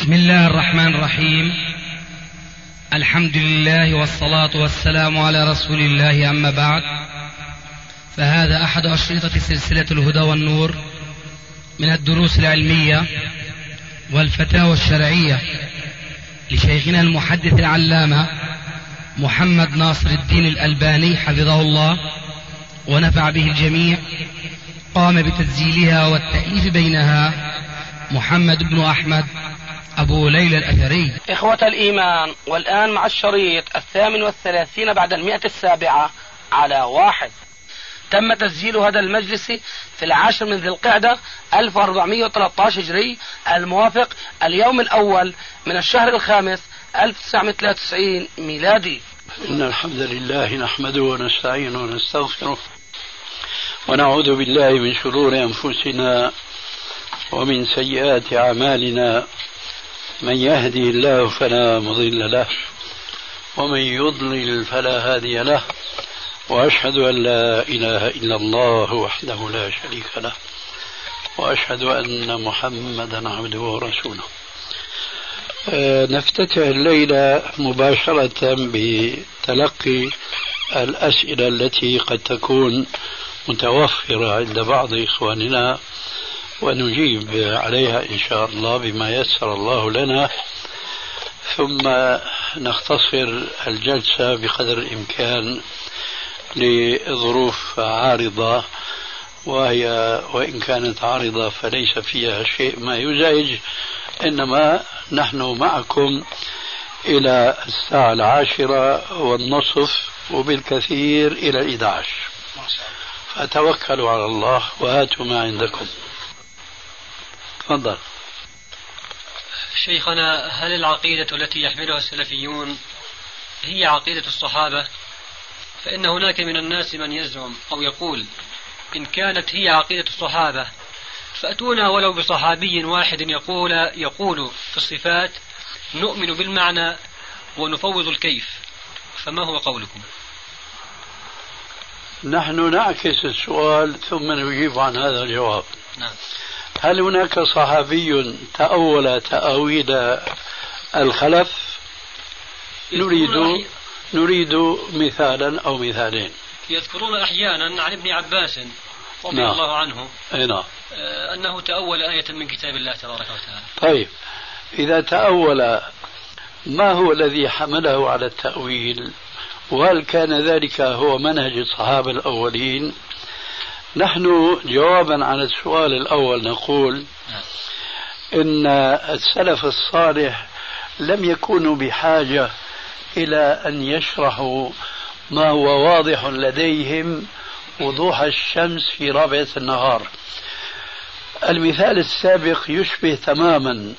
بسم الله الرحمن الرحيم. الحمد لله والصلاة والسلام على رسول الله، أما بعد، فهذا أحد أشرطة سلسلة الهدى والنور من الدروس العلمية والفتاوى الشرعية لشيخنا المحدث العلامة محمد ناصر الدين الألباني حفظه الله ونفع به الجميع. قام بتسجيلها والتأليف بينها محمد بن أحمد أبو ليلى الأثري. إخوة الإيمان، والآن مع الشريط 38 بعد 107 على 1. تم تسجيل هذا المجلس في 10 من ذي القعدة 1413 هجري، الموافق اليوم الأول من الشهر الخامس 1993 ميلادي. إن الحمد لله نحمده ونستعينه ونستغفره ونعوذ بالله من شرور أنفسنا ومن سيئات أعمالنا. من يهدي الله فلا مضل له ومن يضلل فلا هادي له، وأشهد أن لا إله إلا الله وحده لا شريك له، وأشهد أن محمدا عبده ورسوله. نفتتح الليلة مباشرة بتلقي الأسئلة التي قد تكون متوفرة عند بعض إخواننا، ونجيب عليها إن شاء الله بما يسر الله لنا، ثم نختصر الجلسة بقدر الإمكان لظروف عارضة، وإن كانت عارضة فليس فيها شيء ما يزعج، إنما نحن معكم إلى 10:10 وبالكثير إلى 11. فتوكلوا على الله وهاتوا ما عندكم. تفضل. شيخنا، هل العقيدة التي يحملها السلفيون هي عقيدة الصحابة؟ فإن هناك من الناس من يزعم أو يقول إن كانت هي عقيدة الصحابة فأتونا ولو بصحابي واحد يقول في الصفات نؤمن بالمعنى ونفوض الكيف، فما هو قولكم؟ نحن نعكس السؤال ثم نجيب عن هذا الجواب. نعم. هل هناك صحابي تأول تأويل الخلف؟ نريد مثالا أو مثالين. يذكرون أحيانا عن ابن عباس رضي الله عنه أنه تأول آية من كتاب الله تبارك وتعالى. طيب، إذا تأول، ما هو الذي حمله على التأويل؟ وهل كان ذلك هو منهج الصحابة الأولين؟ نحن جوابا على السؤال الأول نقول إن السلف الصالح لم يكونوا بحاجة إلى أن يشرحوا ما هو واضح لديهم وضوح الشمس في رابعة النهار. المثال السابق يشبه تماما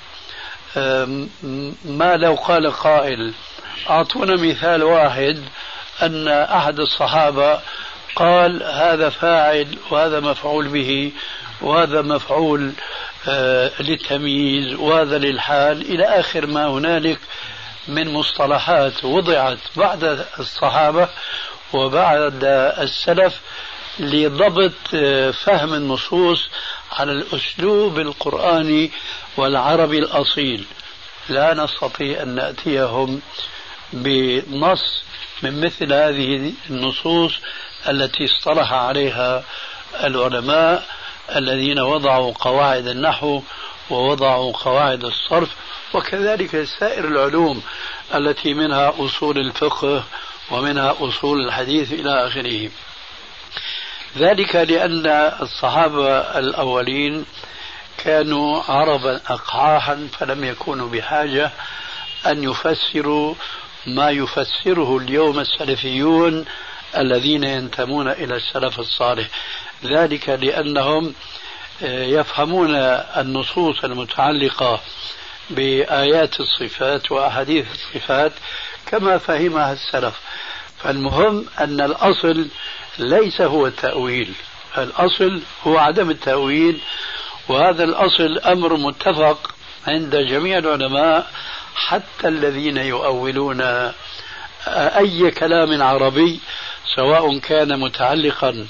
ما لو قال قائل أعطونا مثال واحد أن أحد الصحابة قال هذا فاعل وهذا مفعول به وهذا مفعول للتمييز وهذا للحال إلى آخر ما هنالك من مصطلحات وضعت بعد الصحابة وبعد السلف لضبط فهم النصوص على الأسلوب القرآني والعربي الأصيل. لا نستطيع أن نأتيهم بنص من مثل هذه النصوص التي اصطلح عليها العلماء الذين وضعوا قواعد النحو ووضعوا قواعد الصرف، وكذلك سائر العلوم التي منها أصول الفقه ومنها أصول الحديث إلى آخره. ذلك لأن الصحابة الأولين كانوا عربا أقحاحا، فلم يكونوا بحاجة أن يفسروا ما يفسره اليوم السلفيون الذين ينتمون إلى السلف الصالح. ذلك لأنهم يفهمون النصوص المتعلقة بآيات الصفات وأحاديث الصفات كما فهمها السلف. فالمهم أن الأصل ليس هو التأويل، الأصل هو عدم التأويل، وهذا الأصل أمر متفق عند جميع العلماء حتى الذين يؤولون أي كلام عربي سواء كان متعلقا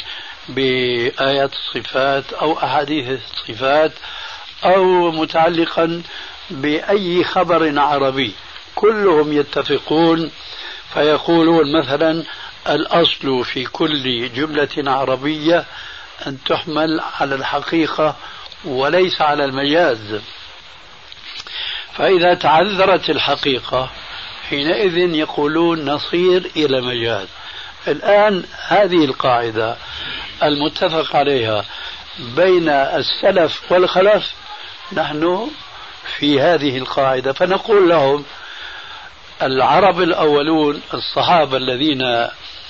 بآيات الصفات أو أحاديث الصفات أو متعلقا بأي خبر عربي كلهم يتفقون فيقولون مثلا الأصل في كل جملة عربية أن تحمل على الحقيقة وليس على المجاز. فإذا تعذرت الحقيقة حينئذ يقولون نصير إلى مجاز. الآن هذه القاعدة المتفق عليها بين السلف والخلف، نحن في هذه القاعدة، فنقول لهم العرب الأولون الصحابة الذين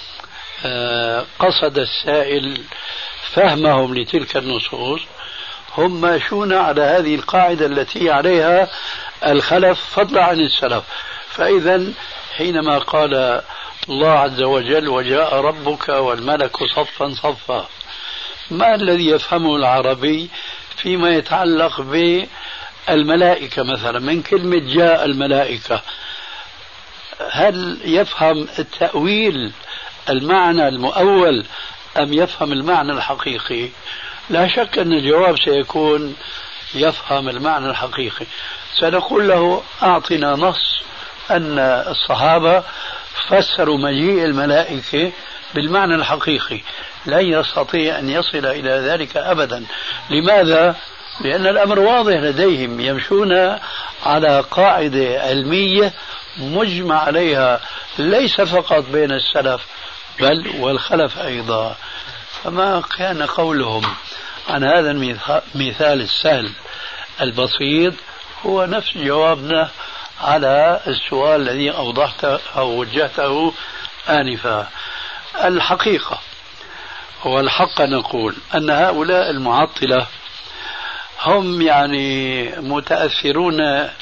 قصد السائل فهمهم لتلك النصوص هم ماشون على هذه القاعدة التي عليها الخلف فضلا عن السلف. فإذا حينما قال الله عز وجل وجاء ربك والملك صفا صفا، ما الذي يفهمه العربي فيما يتعلق بالملائكة مثلا من كلمة جاء الملائكة؟ هل يفهم التأويل المعنى المؤول أم يفهم المعنى الحقيقي؟ لا شك أن الجواب سيكون يفهم المعنى الحقيقي. سنقول له أعطنا نص أن الصحابة فسروا مجيء الملائكة بالمعنى الحقيقي. لا يستطيع أن يصل إلى ذلك أبدا. لماذا؟ لأن الأمر واضح لديهم، يمشون على قاعدة علمية مجمع عليها ليس فقط بين السلف بل والخلف أيضا. فما كان قولهم عن هذا المثال السهل البسيط هو نفس جوابنا على السؤال الذي أوضحته أو وجهته آنفا. الحقيقة والحق نقول أن هؤلاء المعطلة هم يعني متأثرون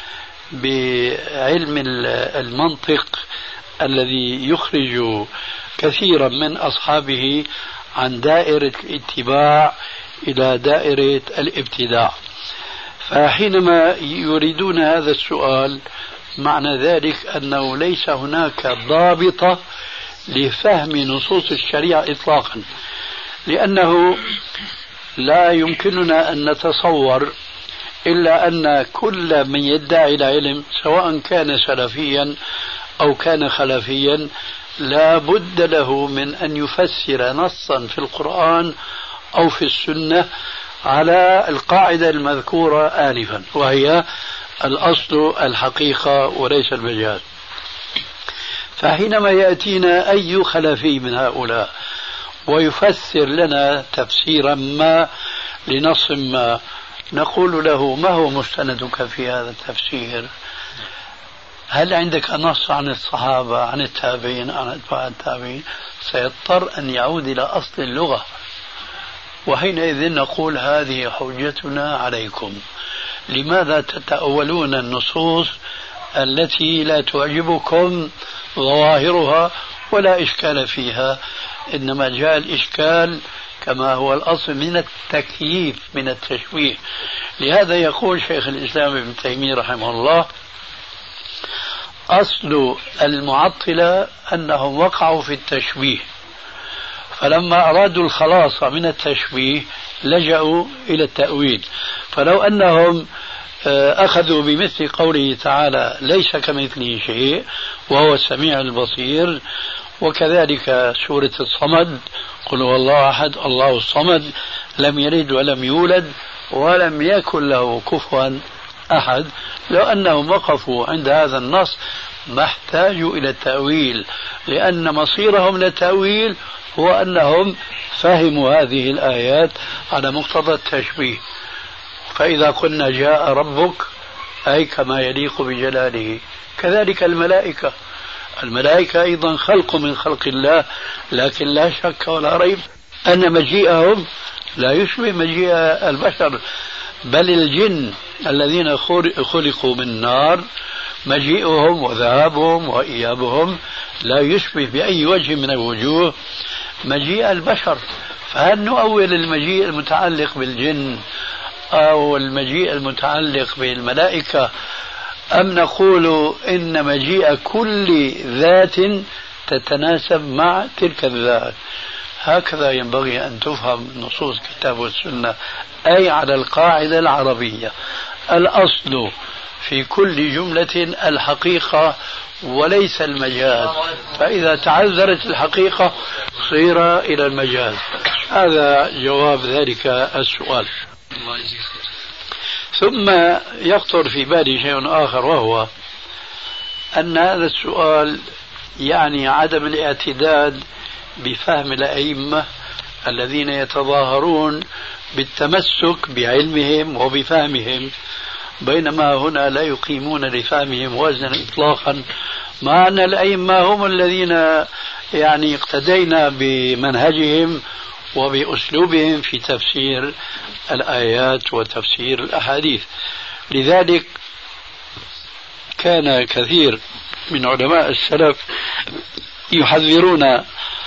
بعلم المنطق الذي يخرج كثيرا من أصحابه عن دائرة الاتباع إلى دائرة الابتداع. فحينما يريدون هذا السؤال معنى ذلك أنه ليس هناك ضابطة لفهم نصوص الشريعة إطلاقا، لأنه لا يمكننا أن نتصور إلا أن كل من يدعي العلم سواء كان سلفيا أو كان خلفيا لا بد له من أن يفسر نصا في القرآن أو في السنة على القاعدة المذكورة آنفا، وهي الأصل الحقيقة وليس المجاز. فحينما يأتينا أي خلفي من هؤلاء ويفسر لنا تفسيرا ما لنص ما، نقول له ما هو مستندك في هذا التفسير؟ هل عندك نص عن الصحابة عن التابعين عن أتباع التابعين؟ سيضطر أن يعود إلى أصل اللغة، وحينئذ نقول هذه حجتنا عليكم. لماذا تتأولون النصوص التي لا تعجبكم ظواهرها ولا إشكال فيها؟ إنما جاء الإشكال كما هو الأصل من التكييف من التشويه. لهذا يقول شيخ الإسلام ابن تيمية رحمه الله أصل المعطلة أنهم وقعوا في التشويه، فلما أرادوا الخلاص من التشويه لجأوا إلى التأويل. فلو أنهم أخذوا بمثل قوله تعالى ليس كمثله شيء وهو السميع البصير، وكذلك سورة الصمد قل هو الله أحد الله الصمد لم يلد ولم يولد ولم يكن له كفوا أحد، لو أنهم وقفوا عند هذا النص ما احتاجوا إلى التأويل، لأن مصيرهم للتأويل هو أنهم فهموا هذه الآيات على مقتضى التشبيه. فإذا قلنا جاء ربك أي كما يليق بجلاله، كذلك الملائكة. الملائكة أيضا خلق من خلق الله، لكن لا شك ولا ريب أن مجيئهم لا يشبه مجيء البشر، بل الجن الذين خلقوا من نار مجيئهم وذهابهم وإيابهم لا يشبه بأي وجه من الوجوه مجيء البشر. فهل نؤول المجيء المتعلق بالجن أو المجيء المتعلق بالملائكة، أم نقول إن مجيء كل ذات تتناسب مع تلك الذات؟ هكذا ينبغي أن تفهم نصوص الكتاب والسنة، أي على القاعدة العربية. الأصل في كل جملة الحقيقة وليس المجاز، فإذا تعذرت الحقيقة صير إلى المجاز. هذا جواب ذلك السؤال. ثم يخطر في بالي شيء آخر، وهو أن هذا السؤال يعني عدم الاعتداد بفهم الأئمة الذين يتظاهرون بالتمسك بعلمهم وبفهمهم، بينما هنا لا يقيمون لفهمهم وزنا إطلاقا، مع أن الأئمة هم الذين يعني اقتدينا بمنهجهم وبأسلوبهم في تفسير الآيات وتفسير الأحاديث. لذلك كان كثير من علماء السلف يحذرون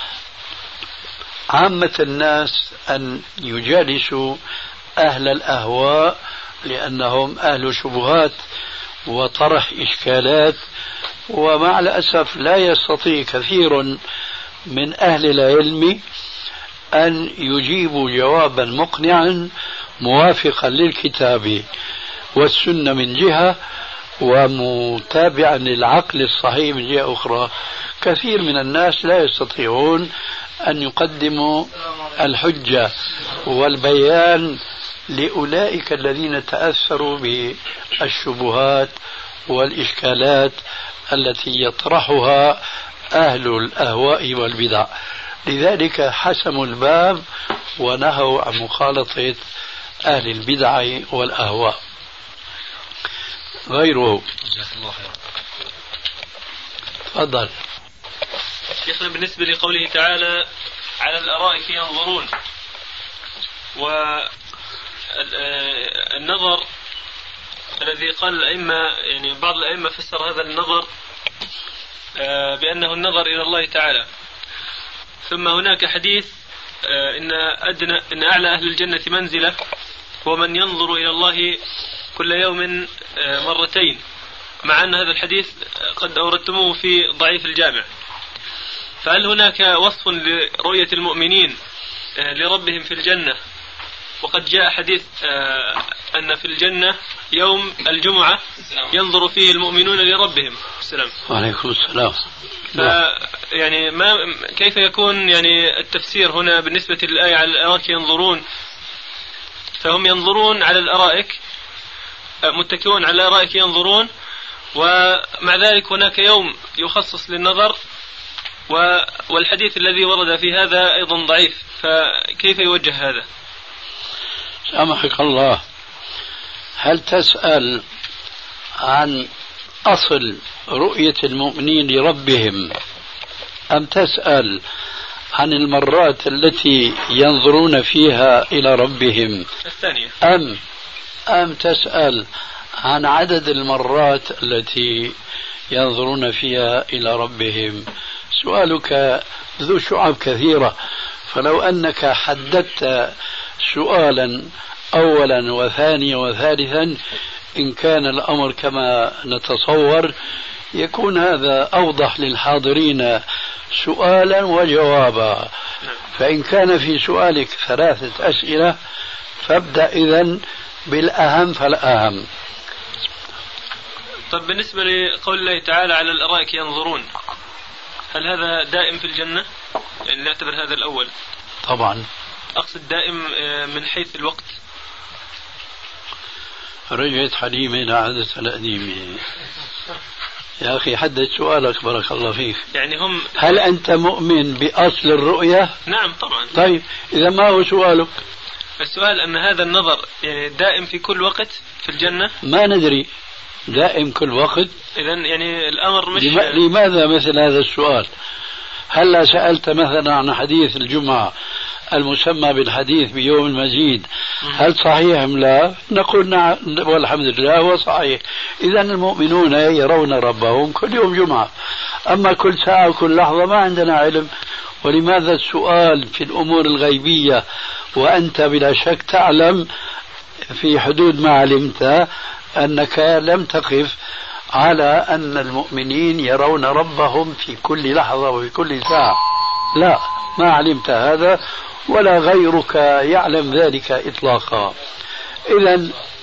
عامة الناس أن يجالسوا أهل الأهواء، لأنهم أهل شبهات وطرح إشكالات، ومع الأسف لا يستطيع كثير من أهل العلم أن يجيبوا جوابا مقنعا موافقا للكتاب والسنة من جهة، ومتابعا للعقل الصحيح من جهة أخرى. كثير من الناس لا يستطيعون أن يقدموا الحجة والبيان لأولئك الذين تأثروا بالشبهات والإشكالات التي يطرحها أهل الأهواء والبدع. لذلك حسموا الباب ونهوا عن مخالطة أهل البدع والأهواء. غيره. تفضل. شيخنا، بالنسبة لقوله تعالى على الأرائك ينظرون، والنظر الذي قال الأئمة، يعني بعض الأئمة فسر هذا النظر بأنه النظر إلى الله تعالى. ثم هناك حديث إن أعلى أهل الجنة منزلة هو من ينظر إلى الله كل يوم مرتين، مع أن هذا الحديث قد أوردتموه في ضعيف الجامع. فهل هناك وصف لرؤية المؤمنين لربهم في الجنة؟ وقد جاء حديث أن في الجنة يوم الجمعة ينظر فيه المؤمنون لربهم. السلام. وعليكم السلام. يعني كيف يكون يعني التفسير هنا بالنسبة للآية على الأرائك ينظرون؟ فهم ينظرون على الأرائك، متكئون على الأرائك ينظرون، ومع ذلك هناك يوم يخصص للنظر، والحديث الذي ورد في هذا أيضا ضعيف، فكيف يوجه هذا؟ سامحك الله، هل تسأل عن أصل رؤية المؤمنين لربهم، أم تسأل عن المرات التي ينظرون فيها إلى ربهم؟ الثانية. أم تسأل عن عدد المرات التي ينظرون فيها إلى ربهم؟ سؤالك ذو شعب كثيرة، فلو أنك حددت سؤالا أولا وثانيا وثالثا، إن كان الأمر كما نتصور يكون هذا أوضح للحاضرين سؤالا وجوابا. فإن كان في سؤالك 3 أسئلة فابدأ إذن بالأهم فالأهم. طيب، بالنسبة لقول الله تعالى على الأرائك ينظرون، هل هذا دائم في الجنة؟ يعني نعتبر هذا الأول. طبعا. أقصد دائم من حيث الوقت. رجعت حليمة إلى عادتها القديمة. يا أخي حدد سؤالك بارك الله فيك. يعني هل أنت مؤمن بأصل الرؤية؟ نعم طبعا. طيب إذا ما هو سؤالك؟ السؤال أن هذا النظر يعني دائم في كل وقت في الجنة. ما ندري دائم كل وقت. إذن يعني الأمر مش لماذا مثل هذا السؤال؟ هلا سألت مثلا عن حديث الجمعة المسمى بالحديث بيوم المزيد، هل صحيح أم لا؟ نقول نعم والحمد لله هو صحيح. إذن المؤمنون يرون ربهم كل يوم جمعة، أما كل ساعة وكل لحظة ما عندنا علم. ولماذا السؤال في الأمور الغيبية وأنت بلا شك تعلم في حدود ما علمت أنك لم تقف على أن المؤمنين يرون ربهم في كل لحظة وفي كل ساعة؟ لا، ما علمت هذا ولا غيرك يعلم ذلك إطلاقا. إذن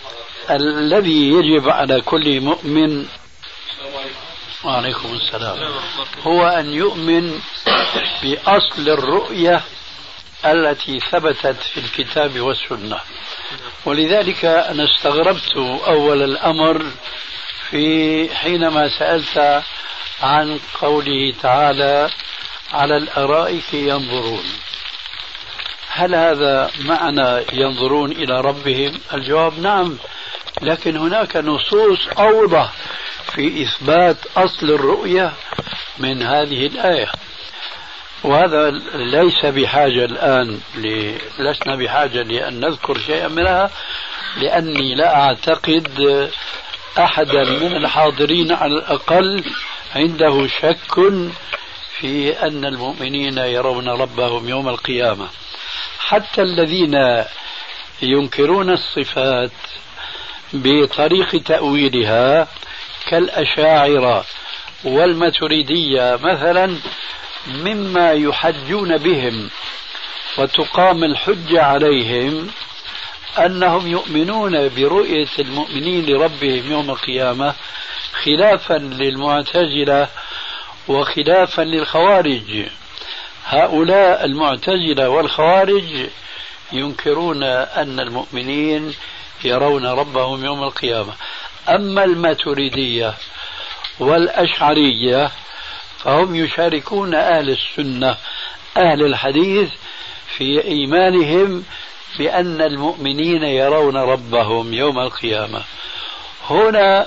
الذي يجب على كل مؤمن وعليكم السلام هو أن يؤمن بأصل الرؤية التي ثبتت في الكتاب والسنة. ولذلك أنا استغربت أول الأمر في حينما سألت عن قوله تعالى على الأرائك ينظرون. هل هذا معنى ينظرون إلى ربهم؟ الجواب نعم، لكن هناك نصوص أوضح في إثبات أصل الرؤية من هذه الآية، وهذا ليس بحاجة الآن لسنا بحاجة لأن نذكر شيئا منها، لأني لا أعتقد أحدا من الحاضرين على الأقل عنده شك في أن المؤمنين يرون ربهم يوم القيامة. حتى الذين ينكرون الصفات بطريق تأويلها كالأشاعرة والماتريدية مثلا، مما يحجون بهم وتقام الحجة عليهم أنهم يؤمنون برؤية المؤمنين لربهم يوم القيامة، خلافا للمعتزلة وخلافا للخوارج. هؤلاء المعتزلة والخوارج ينكرون أن المؤمنين يرون ربهم يوم القيامة. أما الماتريدية والأشعرية فهم يشاركون أهل السنة أهل الحديث في إيمانهم بأن المؤمنين يرون ربهم يوم القيامة. هنا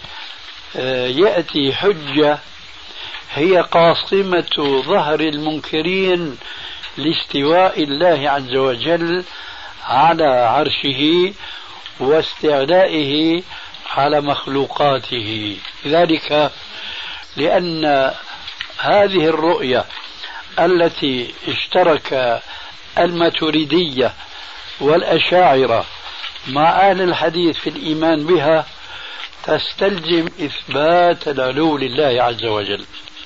يأتي حجة هي قاصمة ظهر المنكرين لاستواء الله عز وجل على عرشه واستعلائه على مخلوقاته. ذلك لأن هذه الرؤية التي اشترك الماتريدية والأشاعرة مع أهل الحديث في الإيمان بها تستلزم إثبات العلو لله عز وجل،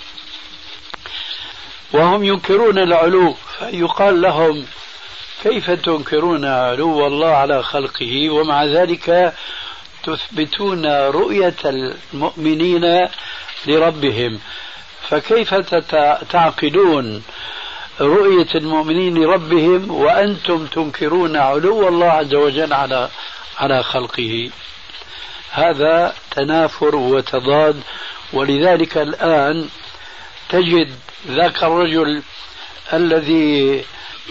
وهم ينكرون العلو، فيقال لهم كيف تنكرون علو الله على خلقه ومع ذلك تثبتون رؤية المؤمنين لربهم؟ فكيف تعقلون رؤية المؤمنين لربهم وأنتم تنكرون علو الله عز وجل على خلقه؟ هذا تنافر وتضاد. ولذلك الآن تجد ذاك الرجل الذي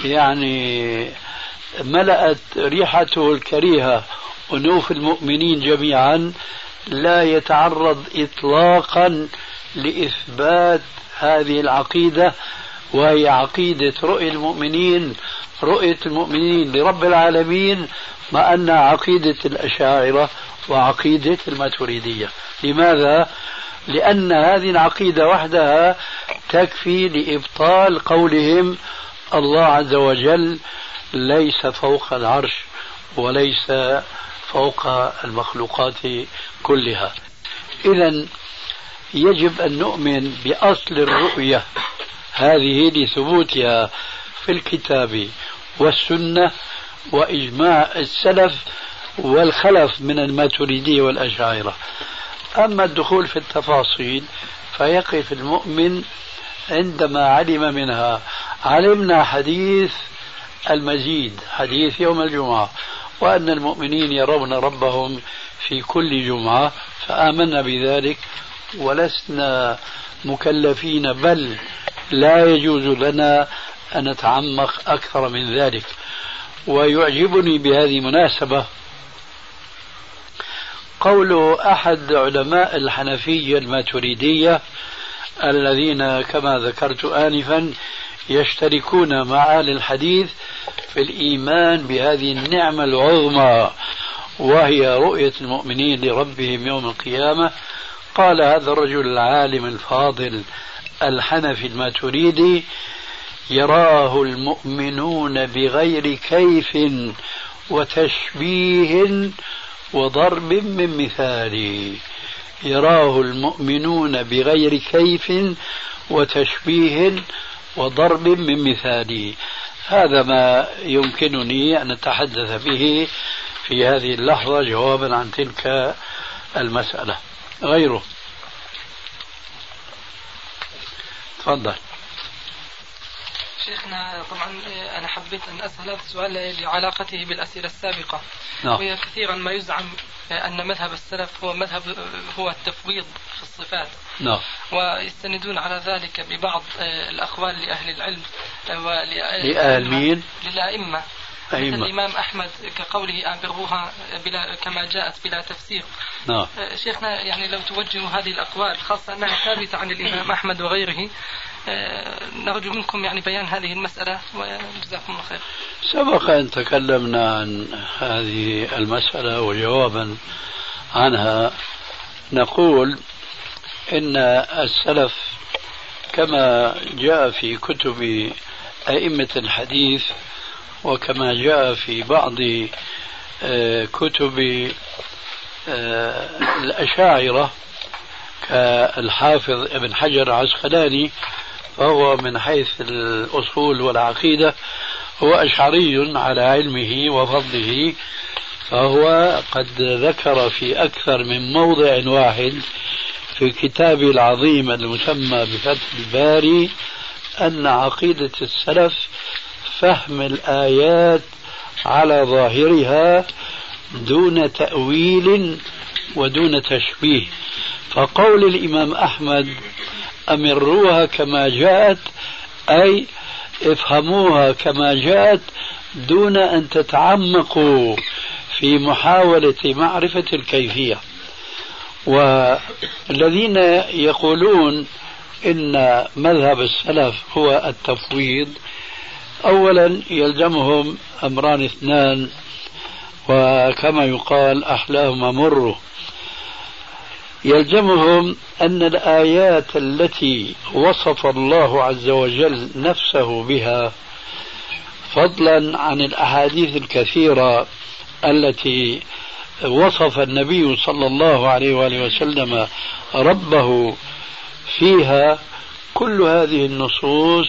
ملأت ريحته الكريهة أنوف المؤمنين جميعا لا يتعرض إطلاقا لإثبات هذه العقيدة، وهي عقيدة رؤية المؤمنين لرب العالمين، مع أن عقيدة الأشاعرة وعقيدة الماتريدية. لماذا؟ لأن هذه العقيدة وحدها تكفي لإبطال قولهم الله عز وجل ليس فوق العرش وليس فوق المخلوقات كلها. إذن يجب أن نؤمن بأصل الرؤية هذه لثبوتها في الكتاب والسنة وإجماع السلف والخلف من الماتريدية والأشاعرة. أما الدخول في التفاصيل فيقف المؤمن عندما علم منها. علمنا حديث المزيد، حديث يوم الجمعة، وأن المؤمنين يرون ربهم في كل جمعة، فآمنا بذلك ولسنا مكلفين، بل لا يجوز لنا أن نتعمق أكثر من ذلك. ويعجبني بهذه المناسبة قول أحد علماء الحنفية الماتريدية الذين كما ذكرت آنفا يشتركون مع أهل الحديث في الإيمان بهذه النعمة العظمى وهي رؤية المؤمنين لربهم يوم القيامة. قال هذا الرجل العالم الفاضل الحنفي الماتريدي: يراه المؤمنون بغير كيف وتشبيه وضرب من مثال. يراه المؤمنون بغير كيف وتشبيه وضرب من مثال. هذا ما يمكنني أن أتحدث به في هذه اللحظة جوابا عن تلك المسألة. غيره تفضل. شيخنا طبعا أنا حبيت أن أسأل هذا السؤال لعلاقته بالأسئلة السابقة. وهي كثيرا ما يزعم أن مذهب السلف هو التفويض في الصفات. ويستندون على ذلك ببعض الأقوال لأهل العلم لأهل مين؟ للأئمة مثل الإمام أحمد كقوله أبروها كما جاءت بلا تفسير. شيخنا يعني لو توجهوا هذه الأقوال خاصة أنها ثابتة عن الإمام أحمد وغيره، نرجو منكم يعني بيان هذه المسألة وجزاكم الله خير. سبق أن تكلمنا عن هذه المسألة وجوابا عنها نقول إن السلف كما جاء في كتب أئمة الحديث وكما جاء في بعض كتب الأشاعرة كالحافظ ابن حجر العسقلاني، فهو من حيث الأصول والعقيدة هو أشعري على علمه وفضله، فهو قد ذكر في أكثر من موضع واحد في كتابه العظيم المسمى بفتح الباري أن عقيدة السلف فهم الآيات على ظاهرها دون تأويل ودون تشبيه. فقول الإمام أحمد أمروها كما جاءت أي افهموها كما جاءت دون أن تتعمقوا في محاولة معرفة الكيفية. والذين يقولون إن مذهب السلف هو التفويض أولا يلزمهم أمران اثنان، وكما يقال أحلاهما مر. يلزمهم أن الآيات التي وصف الله عز وجل نفسه بها فضلا عن الأحاديث الكثيرة التي وصف النبي صلى الله عليه وآله وسلم ربه فيها، كل هذه النصوص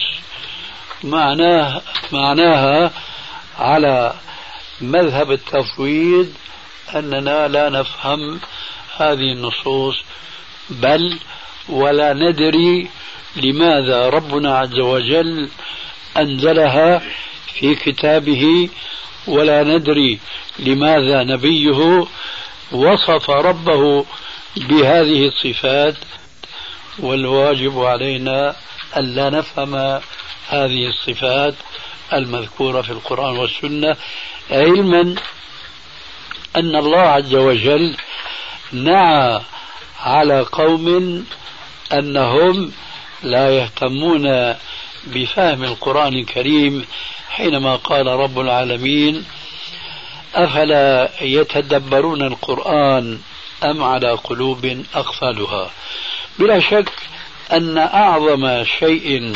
معناها على مذهب التفويض أننا لا نفهم هذه النصوص بل ولا ندري لماذا ربنا عز وجل أنزلها في كتابه، ولا ندري لماذا نبيه وصف ربه بهذه الصفات، والواجب علينا أن لا نفهم هذه الصفات المذكورة في القرآن والسنة، علما أن الله عز وجل نعى على قوم أنهم لا يهتمون بفهم القرآن الكريم حينما قال رب العالمين أفلا يتدبرون القرآن أم على قلوب أقفالها. بلا شك أن أعظم شيء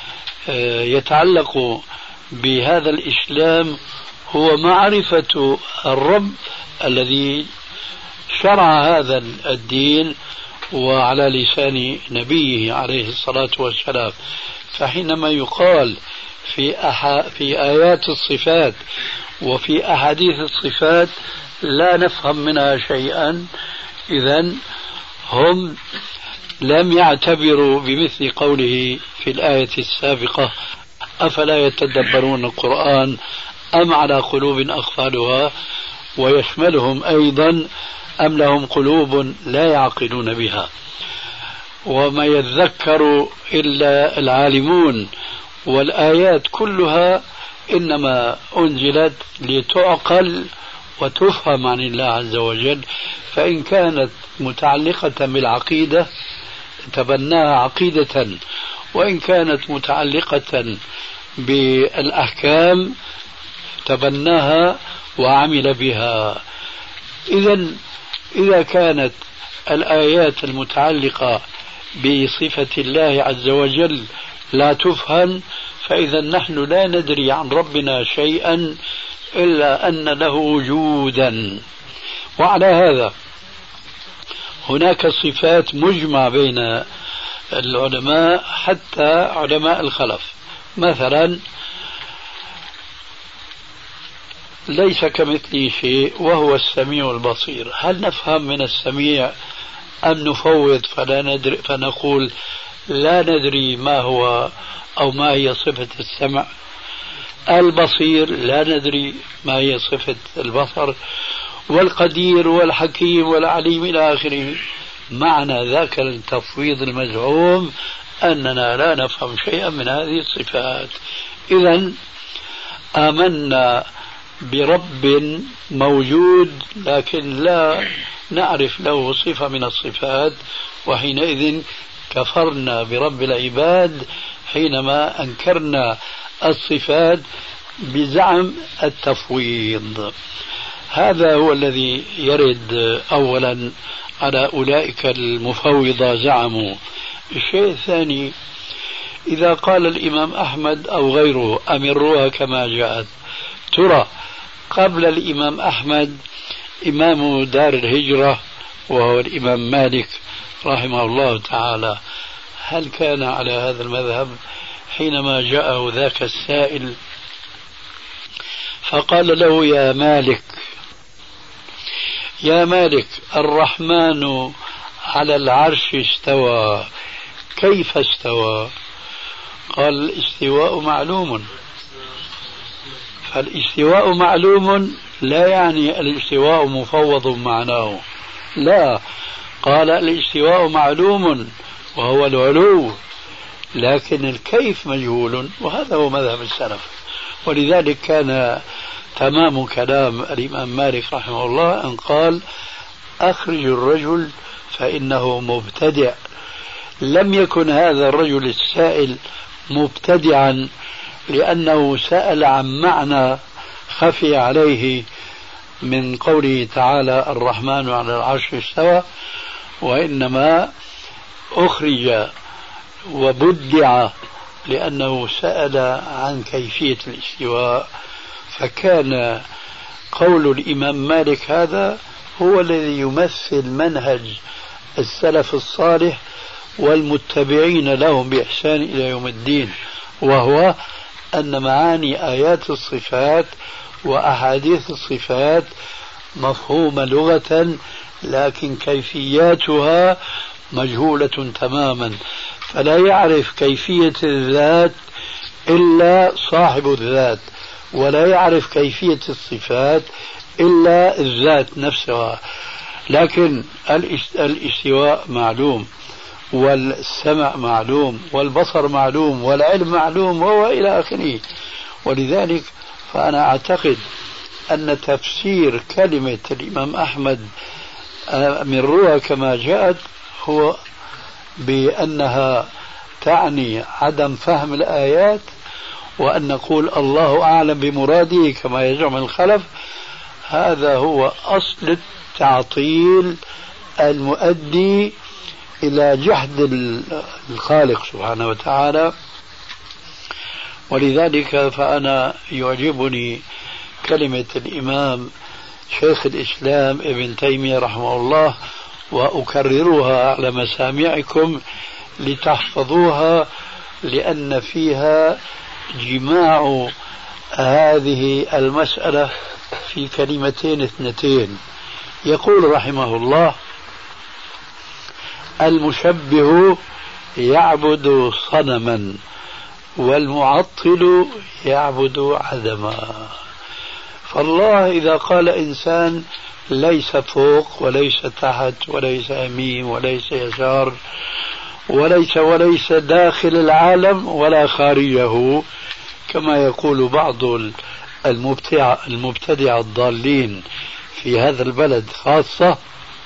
يتعلق بهذا الإسلام هو معرفة الرب الذي شرع هذا الدين وعلى لسان نبيه عليه الصلاة والسلام. فحينما يقال في آيات الصفات وفي أحاديث الصفات لا نفهم منها شيئا، إذن هم لم يعتبروا بمثل قوله في الآية السابقة أفلا يتدبرون القرآن أم على قلوب أقفالها، ويشملهم أيضا أم لهم قلوب لا يعقلون بها. وما يذكر إلا العالمون، والآيات كلها إنما أنزلت لتعقل وتفهم عن الله عز وجل، فإن كانت متعلقة بالعقيدة تبناها عقيدة، وإن كانت متعلقة بالأحكام تبناها وعمل بها. إذا كانت الآيات المتعلقة بصفة الله عز وجل لا تفهم، فإذا نحن لا ندري عن ربنا شيئا إلا أن له وجودا. وعلى هذا هناك صفات مجمع بين العلماء حتى علماء الخلف. مثلا ليس كمثله شيء وهو السميع البصير. هل نفهم من السميع أم نفوض فنقول لا ندري ما هو أو ما هي صفة السمع؟ البصير لا ندري ما هي صفة البصر، والقدير والحكيم والعليم إلى آخره. معنى ذاك التفويض المزعوم أننا لا نفهم شيئا من هذه الصفات. إذن آمنا برب موجود لكن لا نعرف له صفة من الصفات، وحينئذ كفرنا برب العباد حينما أنكرنا الصفات بزعم التفويض. هذا هو الذي يرد أولا على أولئك المفوضة زعموا. الشيء الثاني، إذا قال الإمام أحمد أو غيره أمروها كما جاءت، ترى قبل الإمام أحمد إمام دار الهجرة وهو الإمام مالك رحمه الله تعالى، هل كان على هذا المذهب حينما جاءه ذاك السائل فقال له يا مالك الرحمن على العرش استوى، كيف استوى؟ قال الاستواء معلوم. فالاستواء معلوم لا يعني الاستواء مفوض معناه، لا، قال الاستواء معلوم وهو العلو، لكن الكيف مجهول، وهذا هو مذهب السلف. ولذلك كان تمام كلام الإمام مالك رحمه الله أن قال أخرج الرجل فإنه مبتدع. لم يكن هذا الرجل السائل مبتدعا لأنه سأل عن معنى خفي عليه من قوله تعالى الرحمن على العرش استوى، وإنما أخرج وبدع لأنه سأل عن كيفية الاستواء. فكان قول الإمام مالك هذا هو الذي يمثل منهج السلف الصالح والمتبعين لهم بإحسان إلى يوم الدين، وهو أن معاني آيات الصفات وأحاديث الصفات مفهومة لغة، لكن كيفياتها مجهولة تماما. فلا يعرف كيفية الذات إلا صاحب الذات، ولا يعرف كيفية الصفات إلا الذات نفسها. لكن الاستواء معلوم، والسمع معلوم، والبصر معلوم، والعلم معلوم، وإلى آخره. ولذلك فأنا أعتقد أن تفسير كلمة الإمام أحمد أمروها كما جاءت هو بأنها تعني عدم فهم الآيات، وأن نقول الله أعلم بمراده كما يزعم الخلف. هذا هو أصل التعطيل المؤدي إلى جحد الخالق سبحانه وتعالى. ولذلك فأنا يعجبني كلمة الإمام شيخ الإسلام ابن تيمية رحمه الله، وأكررها على مسامعكم لتحفظوها، لأن فيها جماع هذه المسألة في كلمتين اثنتين. يقول رحمه الله المشبه يعبد صنما والمعطل يعبد عدما. فالله إذا قال إنسان ليس فوق وليس تحت وليس يمين وليس يسار وليس داخل العالم ولا خارجه، كما يقول بعض المبتدع الضالين في هذا البلد خاصة،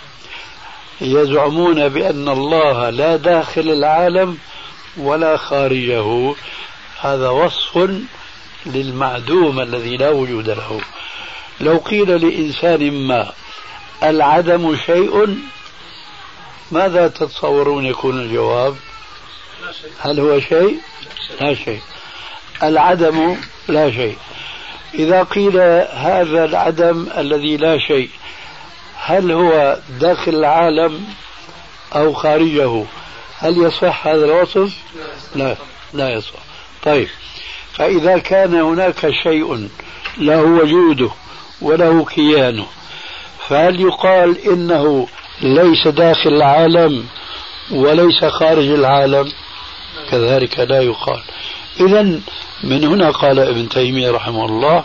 يزعمون بأن الله لا داخل العالم ولا خارجه. هذا وصف للمعدوم الذي لا وجود له. لو قيل لإنسان ما العدم شيء، ماذا تتصورون يكون الجواب؟ هل هو شيء؟ لا شيء. العدم لا شيء. إذا قيل هذا العدم الذي لا شيء هل هو داخل العالم أو خارجه، هل يصح هذا الوصف؟ لا يصح. طيب، فإذا كان هناك شيء له وجوده وله كيانه، فهل يقال إنه ليس داخل العالم وليس خارج العالم؟ كذلك لا يقال. إذن من هنا قال ابن تيمية رحمه الله: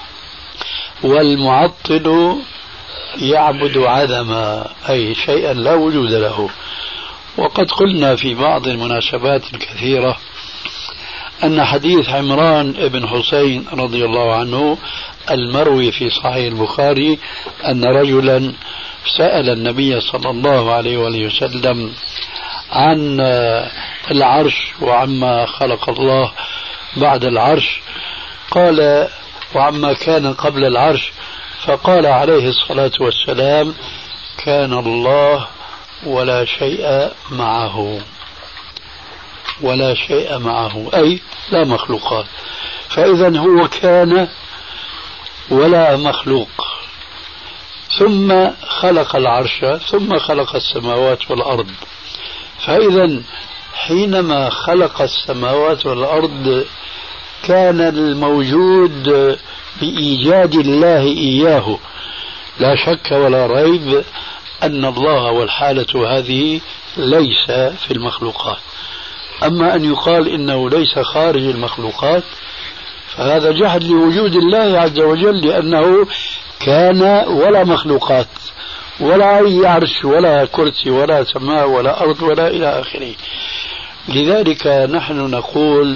والمعطل يعبد عدما، أي شيئا لا وجود له. وقد قلنا في بعض المناسبات الكثيرة أن حديث عمران بن حسين رضي الله عنه المروي في صحيح البخاري أن رجلا سأل النبي صلى الله عليه وآله وسلم عن العرش وعما خلق الله بعد العرش، قال: وعما كان قبل العرش، فقال عليه الصلاة والسلام: كان الله ولا شيء معه. ولا شيء معه أي لا مخلوقات. فإذا هو كان ولا مخلوق، ثم خلق العرش، ثم خلق السماوات والأرض. فإذا حينما خلق السماوات والأرض كان الموجود بإيجاد الله إياه، لا شك ولا ريب أن الله والحالة هذه ليس في المخلوقات. أما أن يقال إنه ليس خارج المخلوقات فهذا جحد لوجود الله عز وجل، لأنه كان ولا مخلوقات، ولا أي عرش ولا كرسي ولا سماء ولا أرض ولا إلى آخره. لذلك نحن نقول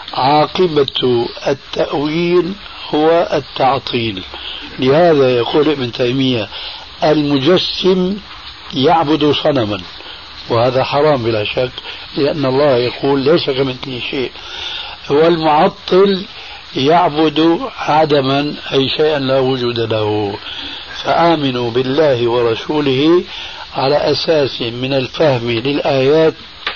عاقبة التأويل هو التعطيل. لهذا يقول ابن تيمية: المجسم يعبد صنما، وهذا حرام بلا شك، لأن الله يقول ليس كمثله شيء. والمعطل يعبد عدما، أي شيئا لا وجود له. فآمنوا بالله ورسوله على أساس من الفهم للآيات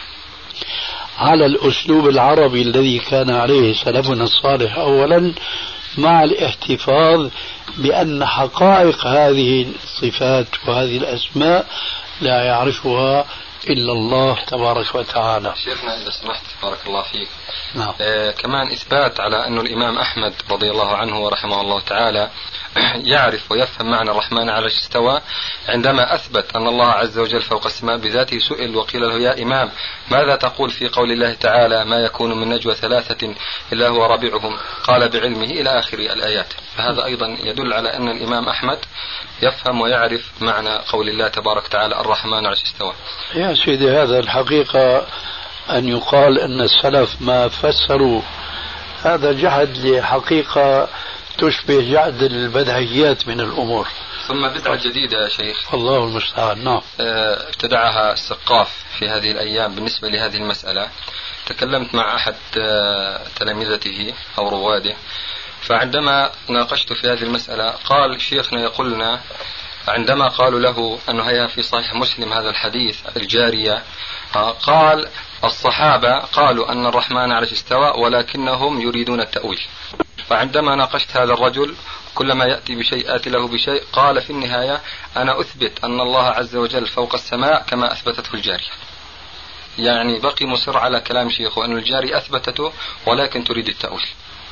على الأسلوب العربي الذي كان عليه سلفنا الصالح أولا، مع الاحتفاظ بأن حقائق هذه الصفات وهذه الأسماء لا يعرفها إلا الله تبارك وتعالى. شيخنا إذا سمحت بارك الله فيك، نعم. كمان إثبات على أن الإمام أحمد رضي الله عنه ورحمه الله تعالى يعرف ويفهم معنى الرحمن على العرش استوى، عندما أثبت أن الله عز وجل فوق السماء بذاته سئل وقيل له: يا إمام ماذا تقول في قول الله تعالى: ما يكون من نجوى ثلاثة إلا هو رابعهم قال بعلمه إلى آخر الآيات. فهذا أيضا يدل على أن الإمام أحمد يفهم ويعرف معنى قول الله تبارك وتعالى الرحمن على العرش استوى. يا سيدي، هذا الحقيقة أن يقال أن السلف ما فسروا، هذا جحد لحقيقة تشبه جحد البدهيات من الأمور. ثم بدعة جديدة يا شيخ، الله المستعان. نعم. ابتدعها السقاف في هذه الأيام بالنسبة لهذه المسألة. تكلمت مع أحد تلامذته أو رواده، فعندما ناقشت في هذه المسألة قال: شيخنا يقول لنا عندما قالوا له أنه هي في صحيح مسلم هذا الحديث الجارية، قال: الصحابة قالوا أن الرحمن على العرش استوى ولكنهم يريدون التأويل. فعندما ناقشت هذا الرجل كلما يأتي بشيء آتي له بشيء، قال في النهاية: أنا أثبت أن الله عز وجل فوق السماء كما أثبتته الجارية. يعني بقي مصر على كلام شيخه أن الجارية أثبتته ولكن تريد التأويل.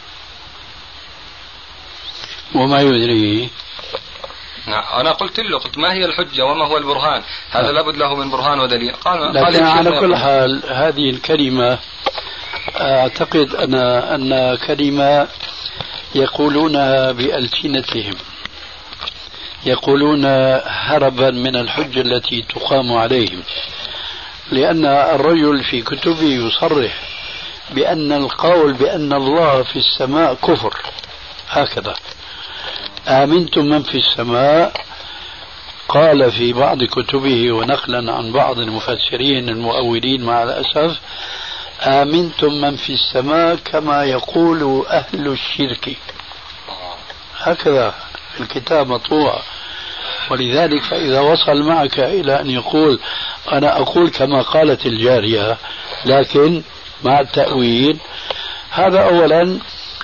وما يدري. نعم. أنا قلت له ما هي الحجة وما هو البرهان؟ هذا لابد له من برهان ودليل. لكن على كل حال هذه الكلمة أعتقد أن كلمة يقولونها بألسنتهم، يقولون هربا من الحجة التي تقام عليهم، لأن الرجل في كتبه يصرح بأن القول بأن الله في السماء كفر. هكذا: آمنتم من في السماء، قال في بعض كتبه ونقلا عن بعض المفسرين المؤولين مع الأسف: آمنتم من في السماء كما يقول أهل الشرك. هكذا الكتاب مطبوع. ولذلك فإذا وصل معك إلى أن يقول: أنا أقول كما قالت الجارية لكن مع التأويل، هذا أولا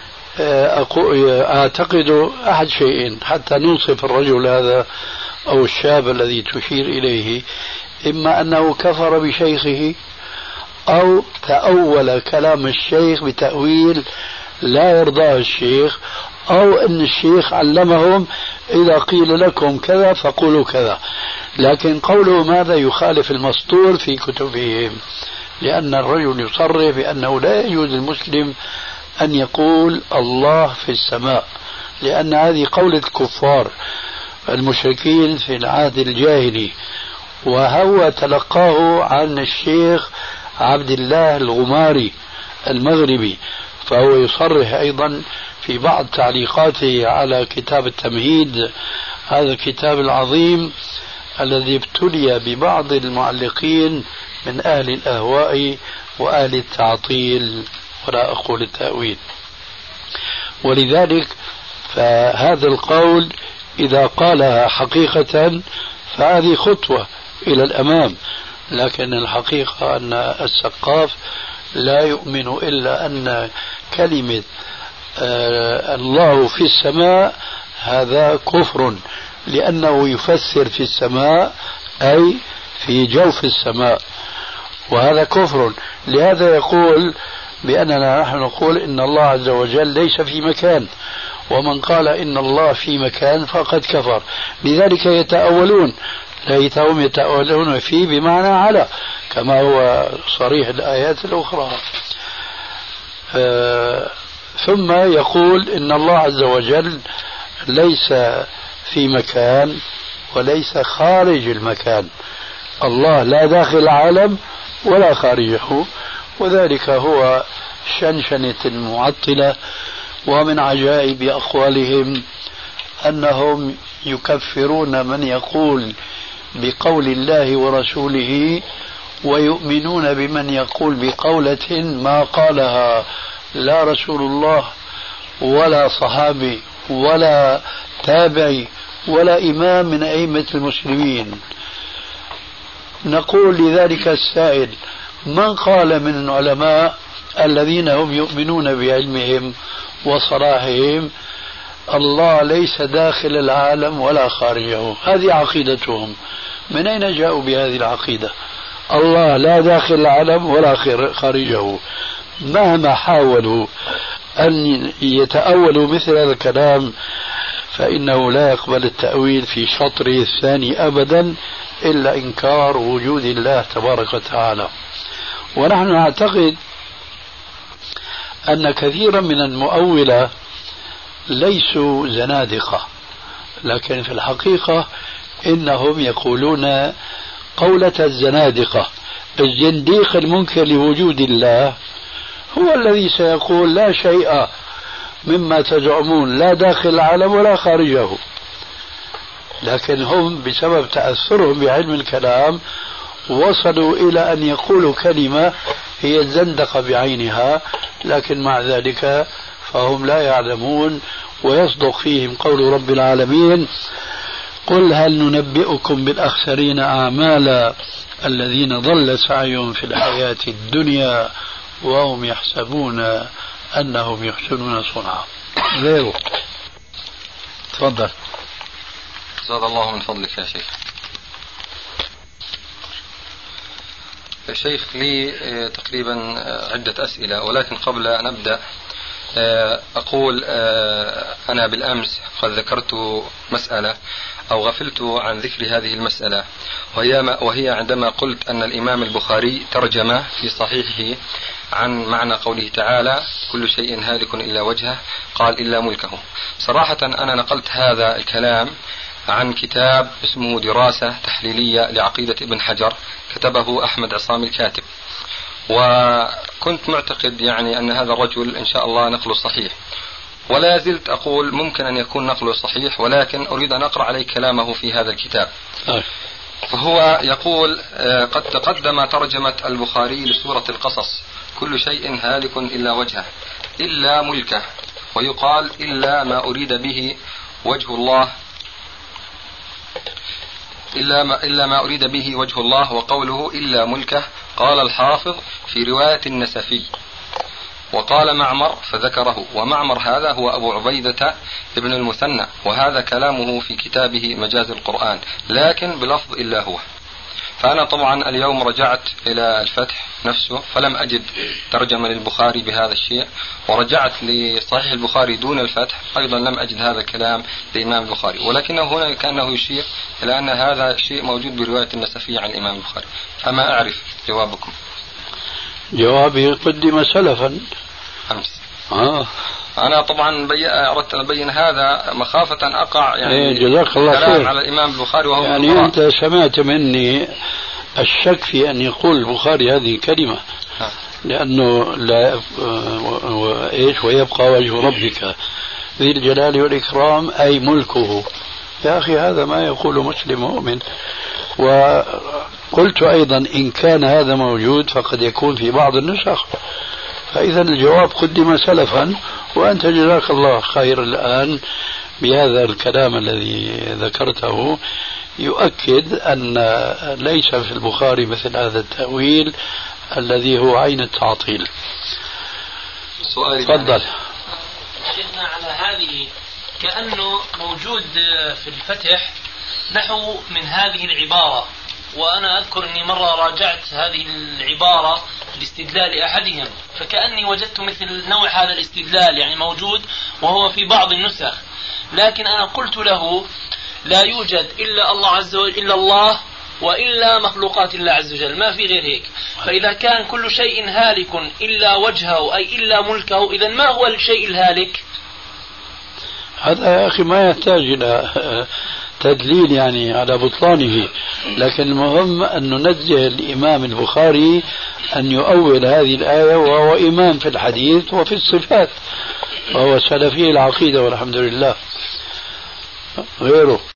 أعتقد أحد شيئين حتى نوصف الرجل هذا أو الشاب الذي تشير إليه: إما أنه كفر بشيخه أو تأول كلام الشيخ بتأويل لا يرضاه الشيخ، أو أن الشيخ علمهم إذا قيل لكم كذا فقولوا كذا. لكن قولهم هذا يخالف المسطور في كتبهم، لأن الرجل يصرح بأنه لا يجوز للمسلم أن يقول الله في السماء، لأن هذه قولة الكفار المشركين في العهد الجاهلي، وهو تلقاه عن الشيخ عبد الله الغماري المغربي، فهو يصرح أيضا في بعض تعليقاته على كتاب التمهيد، هذا الكتاب العظيم الذي ابتلي ببعض المعلقين من أهل الأهواء وأهل التعطيل ولا أقول التأويل. ولذلك فهذا القول إذا قالها حقيقة فهذه خطوة إلى الأمام، لكن الحقيقة أن السقاف لا يؤمن إلا أن كلمة الله في السماء هذا كفر، لأنه يفسر في السماء أي في جوف السماء، وهذا كفر. لهذا يقول بأننا نحن نقول إن الله عز وجل ليس في مكان، ومن قال إن الله في مكان فقد كفر. لذلك يتأولون، ليتهم يتأولون فيه بمعنى على، كما هو صريح الآيات الأخرى. ثم يقول إن الله عز وجل ليس في مكان وليس خارج المكان، الله لا داخل العالم ولا خارجه، وذلك هو شنشنة المعطلة. ومن عجائب أقوالهم أنهم يكفرون من يقول بقول الله ورسوله، ويؤمنون بمن يقول بقولة ما قالها لا رسول الله ولا صحابي ولا تابعي ولا إمام من أئمة المسلمين. نقول لذلك السائل: من قال من العلماء الذين هم يؤمنون بعلمهم وصلاحهم الله ليس داخل العالم ولا خارجه؟ هذه عقيدتهم. من أين جاءوا بهذه العقيدة؟ الله لا داخل العالم ولا خارجه. مهما حاولوا أن يتأولوا مثل هذا الكلام فإنه لا يقبل التأويل في شطره الثاني أبدا إلا إنكار وجود الله تبارك وتعالى. ونحن نعتقد أن كثيرا من المؤولة ليسوا زنادقة، لكن في الحقيقة إنهم يقولون قولة الزنادقة. الزنديق المنكر لوجود الله هو الذي سيقول لا شيء مما تزعمون لا داخل العالم ولا خارجه، لكن هم بسبب تأثرهم بعلم الكلام وصلوا إلى أن يقولوا كلمة هي الزندقة بعينها، لكن مع ذلك فهم لا يعلمون، ويصدق فيهم قول رب العالمين: قل هل ننبئكم بالأخسرين أعمالا الذين ضل سعيهم في الحياة الدنيا وهم يحسبون أنهم يحسنون صنعا. غيره. تفضل. زاد الله من فضلك يا شيخ. يا شيخ لي تقريبا عدة أسئلة، ولكن قبل أن أبدأ أقول أنا بالأمس قد ذكرت مسألة أو غفلت عن ذكر هذه المسألة، وهي عندما قلت أن الإمام البخاري ترجم في صحيحه عن معنى قوله تعالى: كل شيء هالك إلا وجهه، قال إلا ملكه. صراحة أنا نقلت هذا الكلام عن كتاب اسمه دراسة تحليلية لعقيدة ابن حجر، كتبه أحمد عصام الكاتب، وكنت معتقد يعني أن هذا الرجل إن شاء الله نقله صحيح، ولا زلت أقول ممكن أن يكون نقله صحيح، ولكن أريد أن أقرأ عليه كلامه في هذا الكتاب. فهو يقول: قد تقدم ترجمة البخاري لسورة القصص: كل شيء هالك إلا وجهه إلا ملكه، ويقال إلا ما أريد به وجه الله، إلا ما أريد به وجه الله، وقوله إلا ملكه قال الحافظ في رواية النسفي، وقال معمر فذكره، ومعمر هذا هو أبو عبيدة ابن المثنى، وهذا كلامه في كتابه مجاز القرآن، لكن بلفظ إلا هو. فأنا طبعا اليوم رجعت إلى الفتح نفسه فلم أجد ترجمة للبخاري بهذا الشيء، ورجعت لصحيح البخاري دون الفتح أيضا لم أجد هذا الكلام لإمام البخاري، ولكنه هنا كأنه يشير إلى أن هذا الشيء موجود برواية النسفية عن الإمام البخاري. فما أعرف جوابكم. جوابي قدم سلفا أمس. أنا طبعا أردت أن أبين هذا مخافة أن أقع يعني جزاك الله خير على الإمام البخاري وهو يعني أنت سمعت مني الشك في أن يقول البخاري هذه كلمة لأنه لا ويبقى وجه ربك ذي الجلال والإكرام أي ملكه. يا أخي هذا ما يقول مسلم مؤمن. وقلت أيضا إن كان هذا موجود فقد يكون في بعض النسخ، فإذا الجواب قدم سلفا، وأنت جزاك الله خير الآن بهذا الكلام الذي ذكرته يؤكد أن ليس في البخاري مثل هذا التأويل الذي هو عين التعطيل. تفضل. شيخنا على هذه كأنه موجود في الفتح نحو من هذه العبارة، وأنا أذكر أني مرة راجعت هذه العبارة لاستدلال أحدهم، فكأني وجدت مثل نوع هذا الاستدلال يعني موجود وهو في بعض النسخ، لكن أنا قلت له لا يوجد إلا الله عز وجل إلا الله وإلا مخلوقات الله عز وجل، ما في غير هيك. فإذا كان كل شيء هالك إلا وجهه أي إلا ملكه، إذا ما هو الشيء الهالك؟ هذا يا أخي ما يحتاج إلى تدليل يعني على بطلانه، لكن المهم أن ننزه الإمام البخاري أن يؤول هذه الآية، وهو إمام في الحديث وفي الصفات، وهو سلفي العقيدة والحمد لله. غيره